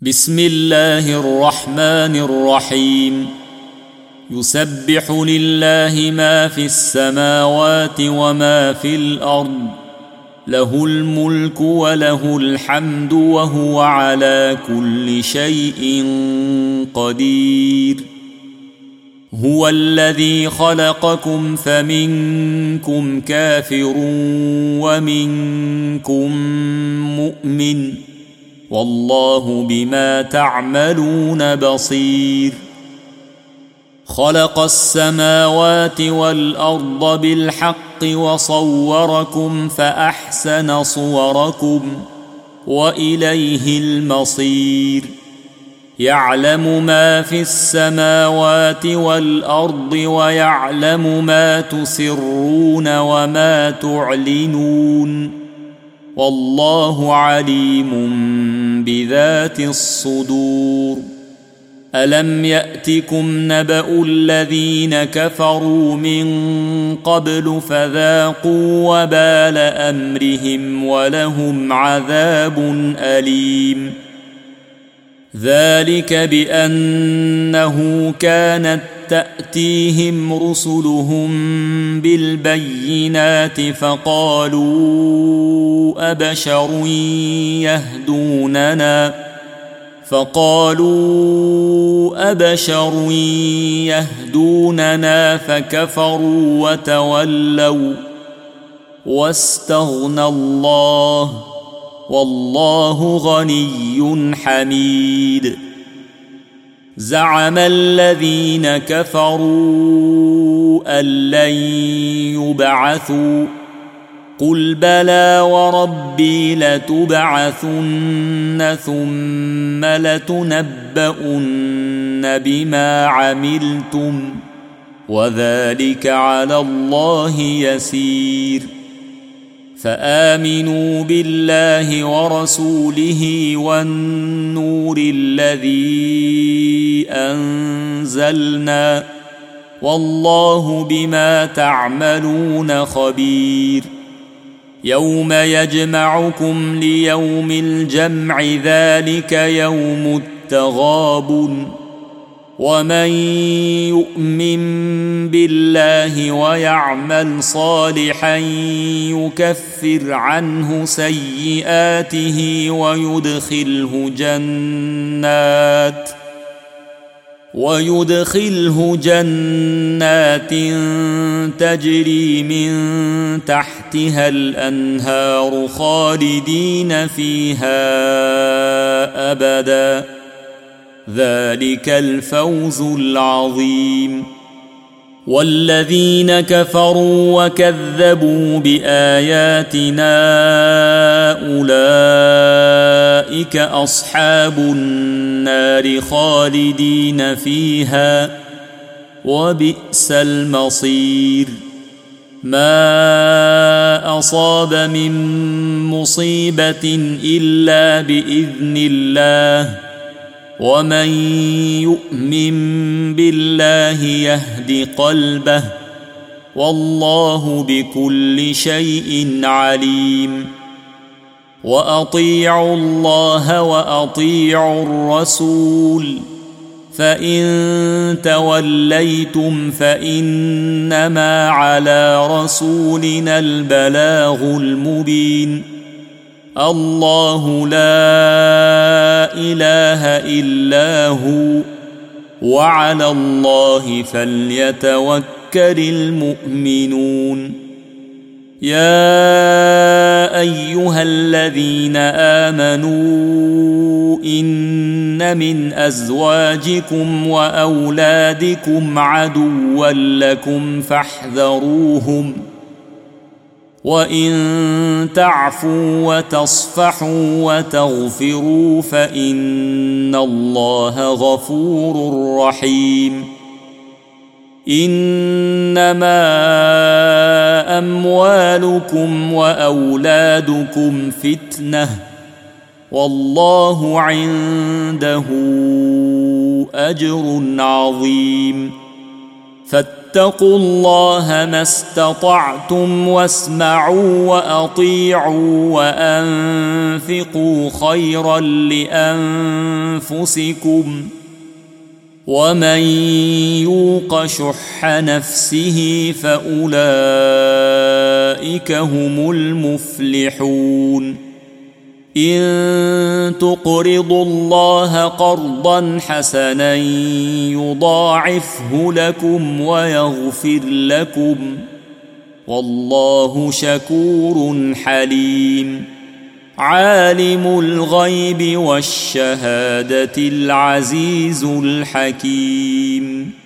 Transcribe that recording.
بسم الله الرحمن الرحيم. يسبح لله ما في السماوات وما في الأرض، له الملك وله الحمد وهو على كل شيء قدير. هو الذي خلقكم فمنكم كافر ومنكم مؤمن، والله بما تعملون بصير. خلق السماوات والأرض بالحق وصوركم فأحسن صوركم وإليه المصير. يعلم ما في السماوات والأرض ويعلم ما تسرون وما تعلنون، والله عليم بذات الصدور. ألم يأتكم نبأ الذين كفروا من قبل فذاقوا وبال أمرهم ولهم عذاب أليم. ذلك بأنه كانت تأتيهم رسلهم بالبينات فقالوا أبشر يهدوننا فكفروا وتولوا واستغنى الله، والله غني حميد. زعم الذين كفروا أن لن يبعثوا، قل بلى وربي لتبعثن ثم لتنبؤن بما عملتم، وذلك على الله يسير. فآمنوا بالله ورسوله والنور الذي أنزلنا، والله بما تعملون خبير. يوم يجمعكم ليوم الجمع، ذلك يوم التغابن. ومن يؤمن بالله ويعمل صالحا يكفر عنه سيئاته ويدخله جنات تجري من تحتها الأنهار خالدين فيها أبدا، ذلك الفوز العظيم. والذين كفروا وكذبوا بآياتنا أولئك أصحاب النار خالدين فيها، وبئس المصير. ما أصاب من مصيبة إلا بإذن الله، ومن يؤمن بالله يهد قلبه، والله بكل شيء عليم. وأطيعوا الله وأطيعوا الرسول، فإن توليتم فإنما على رسولنا البلاغ المبين. الله لا إله إلا هو، وعلى الله فليتوكل المؤمنون. يا أيها الذين آمنوا إن من أزواجكم وأولادكم عدوا لكم فاحذروهم، وإن تعفوا وتصفحوا وتغفروا فإن الله غفور رحيم. إنما أموالكم وأولادكم فتنة، والله عنده أجر عظيم. فاتقوا الله ما استطعتم واسمعوا وأطيعوا وأنفقوا خيرا لأنفسكم ومن يوق شح نفسه فأولئك هم المفلحون إن تقرضوا الله قرضا حسنا يضاعفه لكم ويغفر لكم والله شكور حليم عالم الغيب والشهادة العزيز الحكيم